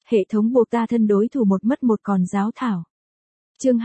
Hệ thống buộc ta thân đối thủ một mất một còn giáo thảo. Chương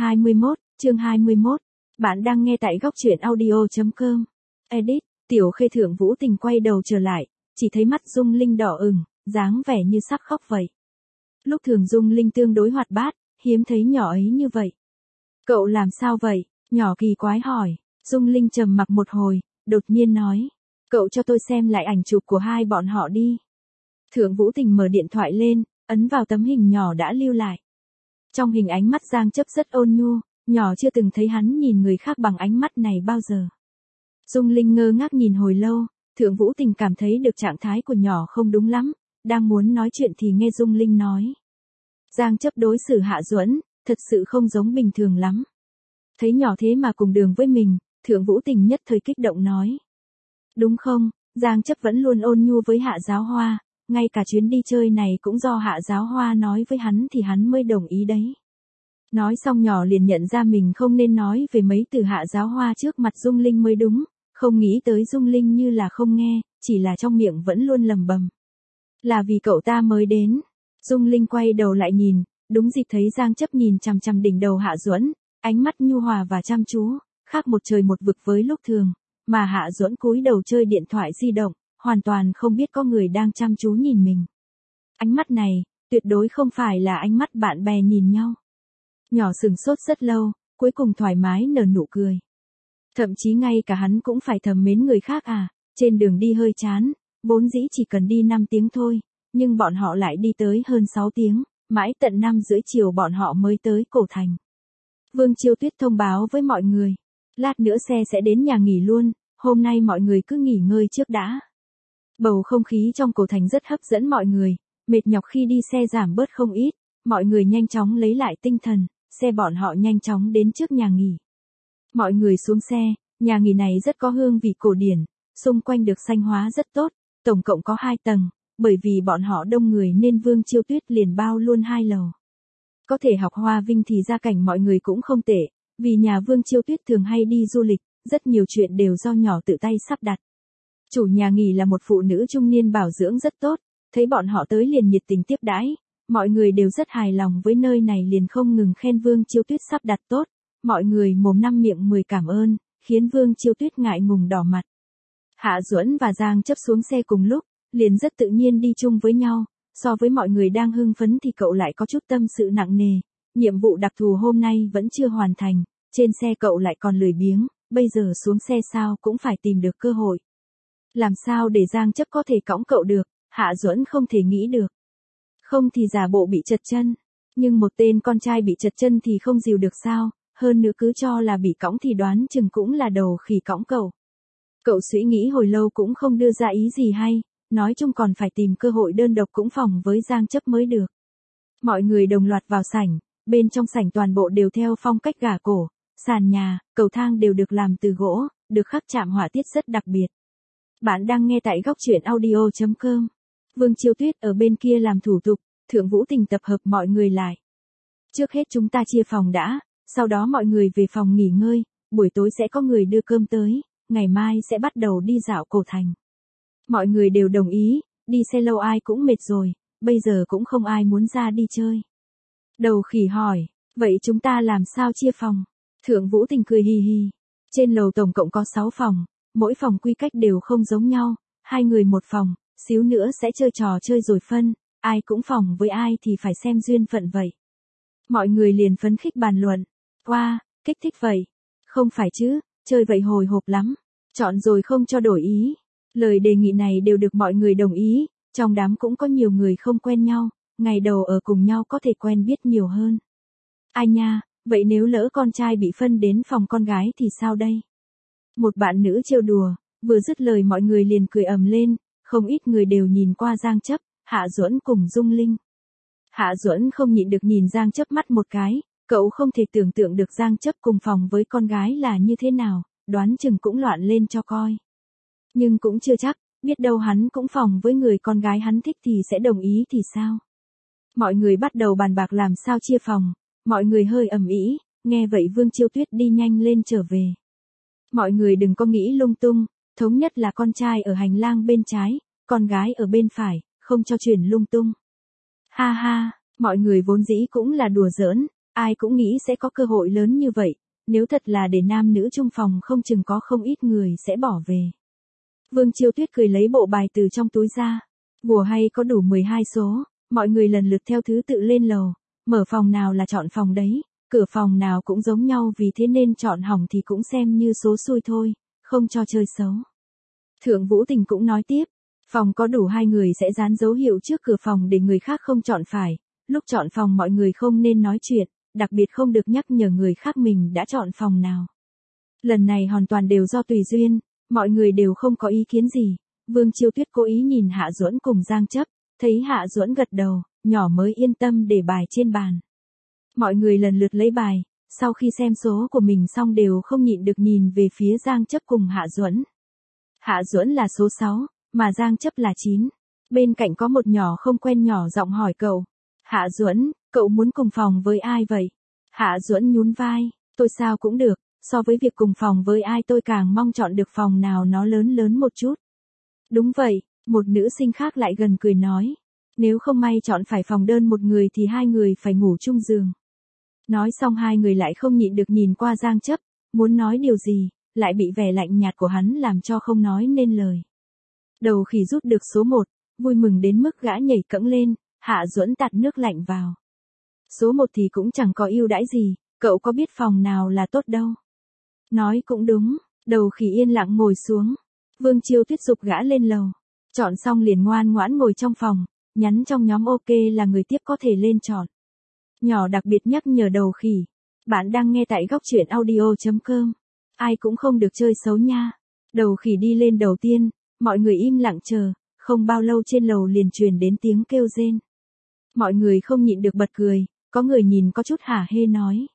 21. Bạn đang nghe tại góc truyện audio.com. Edit, Tiểu Khê Thượng Vũ Tình quay đầu trở lại, chỉ thấy mắt Dung Linh đỏ ửng, dáng vẻ như sắp khóc vậy. Lúc thường Dung Linh tương đối hoạt bát, hiếm thấy nhỏ ấy như vậy. Cậu làm sao vậy? Nhỏ kỳ quái hỏi. Dung Linh trầm mặc một hồi, đột nhiên nói. Cậu cho tôi xem lại ảnh chụp của hai bọn họ đi. Thượng Vũ Tình mở điện thoại lên, ấn vào tấm hình nhỏ đã lưu lại. Trong hình ánh mắt Giang Chấp rất ôn nhu, nhỏ chưa từng thấy hắn nhìn người khác bằng ánh mắt này bao giờ. Dung Linh ngơ ngác nhìn hồi lâu, Thượng Vũ Tình cảm thấy được trạng thái của nhỏ không đúng lắm, đang muốn nói chuyện thì nghe Dung Linh nói. Giang Chấp đối xử Hạ Duẫn, thật sự không giống bình thường lắm. Thấy nhỏ thế mà cùng đường với mình, Thượng Vũ Tình nhất thời kích động nói. Đúng không, Giang Chấp vẫn luôn ôn nhu với Hạ Giáo Hoa, ngay cả chuyến đi chơi này cũng do Hạ Giáo Hoa nói với hắn thì hắn mới đồng ý đấy. Nói xong nhỏ liền nhận ra mình không nên nói về mấy từ Hạ Giáo Hoa trước mặt Dung Linh mới đúng, không nghĩ tới Dung Linh như là không nghe, chỉ là trong miệng vẫn luôn lầm bầm. Là vì cậu ta mới đến. Dung Linh quay đầu lại nhìn, đúng dịp thấy Giang Chấp nhìn chằm chằm đỉnh đầu Hạ Duẫn, ánh mắt nhu hòa và chăm chú, khác một trời một vực với lúc thường, mà Hạ Duẫn cúi đầu chơi điện thoại di động, hoàn toàn không biết có người đang chăm chú nhìn mình. Ánh mắt này, tuyệt đối không phải là ánh mắt bạn bè nhìn nhau. Nhỏ sừng sốt rất lâu, cuối cùng thoải mái nở nụ cười. Thậm chí ngay cả hắn cũng phải thầm mến người khác à, trên đường đi hơi chán, vốn dĩ chỉ cần đi 5 tiếng thôi, nhưng bọn họ lại đi tới hơn 6 tiếng, mãi tận 5:30 chiều bọn họ mới tới Cổ Thành. Vương Chiêu Tuyết thông báo với mọi người, lát nữa xe sẽ đến nhà nghỉ luôn, hôm nay mọi người cứ nghỉ ngơi trước đã. Bầu không khí trong Cổ Thành rất hấp dẫn mọi người, mệt nhọc khi đi xe giảm bớt không ít, mọi người nhanh chóng lấy lại tinh thần, xe bọn họ nhanh chóng đến trước nhà nghỉ. Mọi người xuống xe, nhà nghỉ này rất có hương vị cổ điển, xung quanh được xanh hóa rất tốt, tổng cộng có 2 tầng, bởi vì bọn họ đông người nên Vương Chiêu Tuyết liền bao luôn 2 lầu. Có thể học Hoa Vinh thì gia cảnh mọi người cũng không tệ, vì nhà Vương Chiêu Tuyết thường hay đi du lịch, rất nhiều chuyện đều do nhỏ tự tay sắp đặt. Chủ nhà nghỉ là một phụ nữ trung niên bảo dưỡng rất tốt, thấy bọn họ tới liền nhiệt tình tiếp đãi, mọi người đều rất hài lòng với nơi này liền không ngừng khen Vương Chiêu Tuyết sắp đặt tốt, mọi người mồm năm miệng 10 cảm ơn, khiến Vương Chiêu Tuyết ngại ngùng đỏ mặt. Hạ Duẫn và Giang Chấp xuống xe cùng lúc, liền rất tự nhiên đi chung với nhau, so với mọi người đang hưng phấn thì cậu lại có chút tâm sự nặng nề, nhiệm vụ đặc thù hôm nay vẫn chưa hoàn thành, trên xe cậu lại còn lười biếng, bây giờ xuống xe sao cũng phải tìm được cơ hội. Làm sao để Giang Chấp có thể cõng cậu được, Hạ Duẫn không thể nghĩ được. Không thì giả bộ bị trật chân, nhưng một tên con trai bị trật chân thì không dìu được sao, hơn nữa cứ cho là bị cõng thì đoán chừng cũng là đầu khỉ cõng cậu. Cậu suy nghĩ hồi lâu cũng không đưa ra ý gì hay, nói chung còn phải tìm cơ hội đơn độc cũng phòng với Giang Chấp mới được. Mọi người đồng loạt vào sảnh, bên trong sảnh toàn bộ đều theo phong cách gà cổ, sàn nhà, cầu thang đều được làm từ gỗ, được khắc chạm họa tiết rất đặc biệt. Bạn đang nghe tại góc truyện audio.com. Vương Chiêu Tuyết ở bên kia làm thủ tục, Thượng Vũ Tình tập hợp mọi người lại. Trước hết chúng ta chia phòng đã, sau đó mọi người về phòng nghỉ ngơi, buổi tối sẽ có người đưa cơm tới, ngày mai sẽ bắt đầu đi dạo Cổ Thành. Mọi người đều đồng ý, đi xe lâu ai cũng mệt rồi, bây giờ cũng không ai muốn ra đi chơi. Đầu khỉ hỏi, vậy chúng ta làm sao chia phòng? Thượng Vũ Tình cười hì hì. Trên lầu tổng cộng có 6 phòng, mỗi phòng quy cách đều không giống nhau, 2 người một phòng, xíu nữa sẽ chơi trò chơi rồi phân, ai cũng phòng với ai thì phải xem duyên phận vậy. Mọi người liền phấn khích bàn luận, wow, kích thích vậy. Không phải chứ, chơi vậy hồi hộp lắm, chọn rồi không cho đổi ý. Lời đề nghị này đều được mọi người đồng ý, trong đám cũng có nhiều người không quen nhau, ngày đầu ở cùng nhau có thể quen biết nhiều hơn. Ai nha, vậy nếu lỡ con trai bị phân đến phòng con gái thì sao đây? Một bạn nữ trêu đùa, vừa dứt lời mọi người liền cười ầm lên, không ít người đều nhìn qua Giang Chấp, Hạ Duẫn cùng Dung Linh. Hạ Duẫn không nhịn được nhìn Giang Chấp mắt một cái, cậu không thể tưởng tượng được Giang Chấp cùng phòng với con gái là như thế nào, đoán chừng cũng loạn lên cho coi. Nhưng cũng chưa chắc, biết đâu hắn cũng phòng với người con gái hắn thích thì sẽ đồng ý thì sao? Mọi người bắt đầu bàn bạc làm sao chia phòng, mọi người hơi ầm ĩ, nghe vậy Vương Chiêu Tuyết đi nhanh lên trở về. Mọi người đừng có nghĩ lung tung, thống nhất là con trai ở hành lang bên trái, con gái ở bên phải, không cho chuyển lung tung. Ha ha, mọi người vốn dĩ cũng là đùa giỡn, ai cũng nghĩ sẽ có cơ hội lớn như vậy, nếu thật là để nam nữ chung phòng không chừng có không ít người sẽ bỏ về. Vương Chiêu Tuyết cười lấy bộ bài từ trong túi ra. Bùa hay có đủ 12 số, mọi người lần lượt theo thứ tự lên lầu, mở phòng nào là chọn phòng đấy, cửa phòng nào cũng giống nhau vì thế nên chọn hỏng thì cũng xem như số xui thôi, không cho chơi xấu. Thượng Vũ Tình cũng nói tiếp, phòng có đủ 2 người sẽ dán dấu hiệu trước cửa phòng để người khác không chọn phải, lúc chọn phòng mọi người không nên nói chuyện, đặc biệt không được nhắc nhở người khác mình đã chọn phòng nào. Lần này hoàn toàn đều do tùy duyên, mọi người đều không có ý kiến gì. Vương Chiêu Tuyết cố ý nhìn Hạ Duẫn cùng Giang Chấp, thấy Hạ Duẫn gật đầu, nhỏ mới yên tâm để bài trên bàn. Mọi người lần lượt lấy bài, sau khi xem số của mình xong đều không nhịn được nhìn về phía Giang Chấp cùng Hạ Duẫn. Hạ Duẫn là số 6, mà Giang Chấp là 9. Bên cạnh có một nhỏ không quen nhỏ giọng hỏi cậu. Hạ Duẫn, cậu muốn cùng phòng với ai vậy? Hạ Duẫn nhún vai, tôi sao cũng được, so với việc cùng phòng với ai tôi càng mong chọn được phòng nào nó lớn lớn một chút. Đúng vậy, một nữ sinh khác lại gần cười nói. Nếu không may chọn phải phòng đơn một người thì 2 người phải ngủ chung giường. Nói xong 2 người lại không nhịn được nhìn qua Giang Chấp, muốn nói điều gì, lại bị vẻ lạnh nhạt của hắn làm cho không nói nên lời. Đầu Khỉ rút được số 1, vui mừng đến mức gã nhảy cẫng lên, Hạ Duẫn tạt nước lạnh vào. Số 1 thì cũng chẳng có ưu đãi gì, cậu có biết phòng nào là tốt đâu. Nói cũng đúng, Đầu Khỉ yên lặng ngồi xuống. Vương Chiêu Tuyết giục gã lên lầu. Chọn xong liền ngoan ngoãn ngồi trong phòng, nhắn trong nhóm ok là người tiếp có thể lên chọn. Nhỏ đặc biệt nhắc nhở Đầu Khỉ. Bạn đang nghe tại góc truyện audio.com. Ai cũng không được chơi xấu nha. Đầu Khỉ đi lên đầu tiên, mọi người im lặng chờ, không bao lâu trên lầu liền truyền đến tiếng kêu rên. Mọi người không nhịn được bật cười, có người nhìn có chút hả hê nói.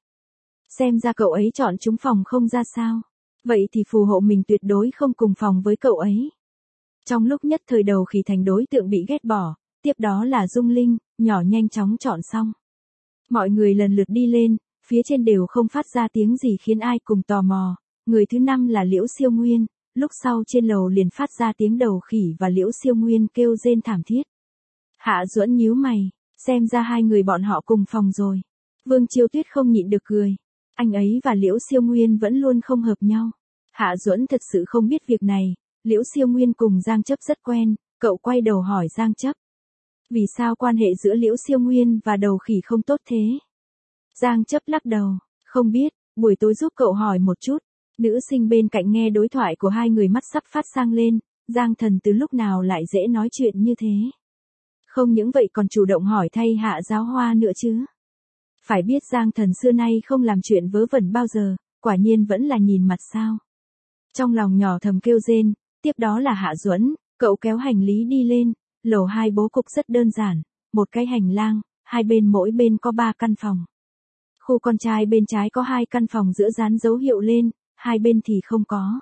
Xem ra cậu ấy chọn trúng phòng không ra sao. Vậy thì phù hộ mình tuyệt đối không cùng phòng với cậu ấy. Trong lúc nhất thời Đầu Khỉ thành đối tượng bị ghét bỏ, tiếp đó là Dung Linh, nhỏ nhanh chóng chọn xong. Mọi người lần lượt đi lên, phía trên đều không phát ra tiếng gì khiến ai cùng tò mò. Người thứ 5 là Liễu Siêu Nguyên, lúc sau trên lầu liền phát ra tiếng Đầu Khỉ và Liễu Siêu Nguyên kêu rên thảm thiết. Hạ Duẫn nhíu mày, xem ra 2 người bọn họ cùng phòng rồi. Vương Chiêu Tuyết không nhịn được cười. Anh ấy và Liễu Siêu Nguyên vẫn luôn không hợp nhau. Hạ Duẫn thật sự không biết việc này, Liễu Siêu Nguyên cùng Giang Chấp rất quen, cậu quay đầu hỏi Giang Chấp. Vì sao quan hệ giữa Liễu Siêu Nguyên và Đầu Khỉ không tốt thế? Giang Chấp lắc đầu, không biết, buổi tối giúp cậu hỏi một chút. Nữ sinh bên cạnh nghe đối thoại của 2 người mắt sắp phát sang lên, Giang Thần từ lúc nào lại dễ nói chuyện như thế. Không những vậy còn chủ động hỏi thay Hạ Giáo Hoa nữa chứ. Phải biết Giang Thần xưa nay không làm chuyện vớ vẩn bao giờ, quả nhiên vẫn là nhìn mặt sao. Trong lòng nhỏ thầm kêu rên, tiếp đó là Hạ Duẫn, cậu kéo hành lý đi lên, lầu 2 bố cục rất đơn giản, một cái hành lang, 2 bên mỗi bên có 3 căn phòng. Khu con trai bên trái có 2 căn phòng giữa dán dấu hiệu lên, 2 bên thì không có.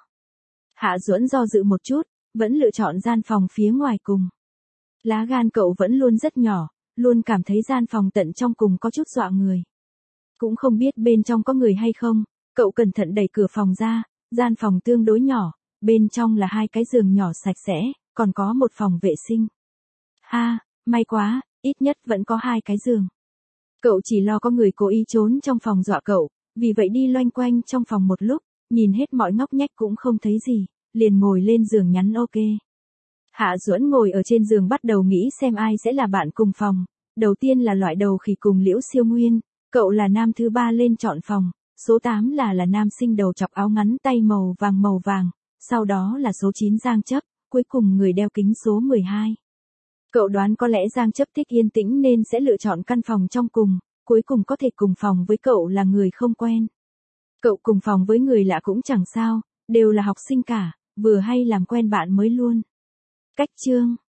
Hạ Duẫn do dự một chút, vẫn lựa chọn gian phòng phía ngoài cùng. Lá gan cậu vẫn luôn rất nhỏ, luôn cảm thấy gian phòng tận trong cùng có chút dọa người. Cũng không biết bên trong có người hay không, cậu cẩn thận đẩy cửa phòng ra, gian phòng tương đối nhỏ, bên trong là 2 cái giường nhỏ sạch sẽ, còn có một phòng vệ sinh. Ha, may quá, ít nhất vẫn có 2 cái giường. Cậu chỉ lo có người cố ý trốn trong phòng dọa cậu, vì vậy đi loanh quanh trong phòng một lúc, nhìn hết mọi ngóc ngách cũng không thấy gì, liền ngồi lên giường nhắn ok. Hạ Duẫn ngồi ở trên giường bắt đầu nghĩ xem ai sẽ là bạn cùng phòng. Đầu tiên là loại Đầu Khỉ cùng Liễu Siêu Nguyên, cậu là nam thứ 3 lên chọn phòng, số 8 là nam sinh đầu chọc áo ngắn tay màu vàng, sau đó là số 9 Giang Chấp, cuối cùng người đeo kính số 12. Cậu đoán có lẽ Giang Chấp thích yên tĩnh nên sẽ lựa chọn căn phòng trong cùng, cuối cùng có thể cùng phòng với cậu là người không quen. Cậu cùng phòng với người lạ cũng chẳng sao, đều là học sinh cả, vừa hay làm quen bạn mới luôn. Cách chương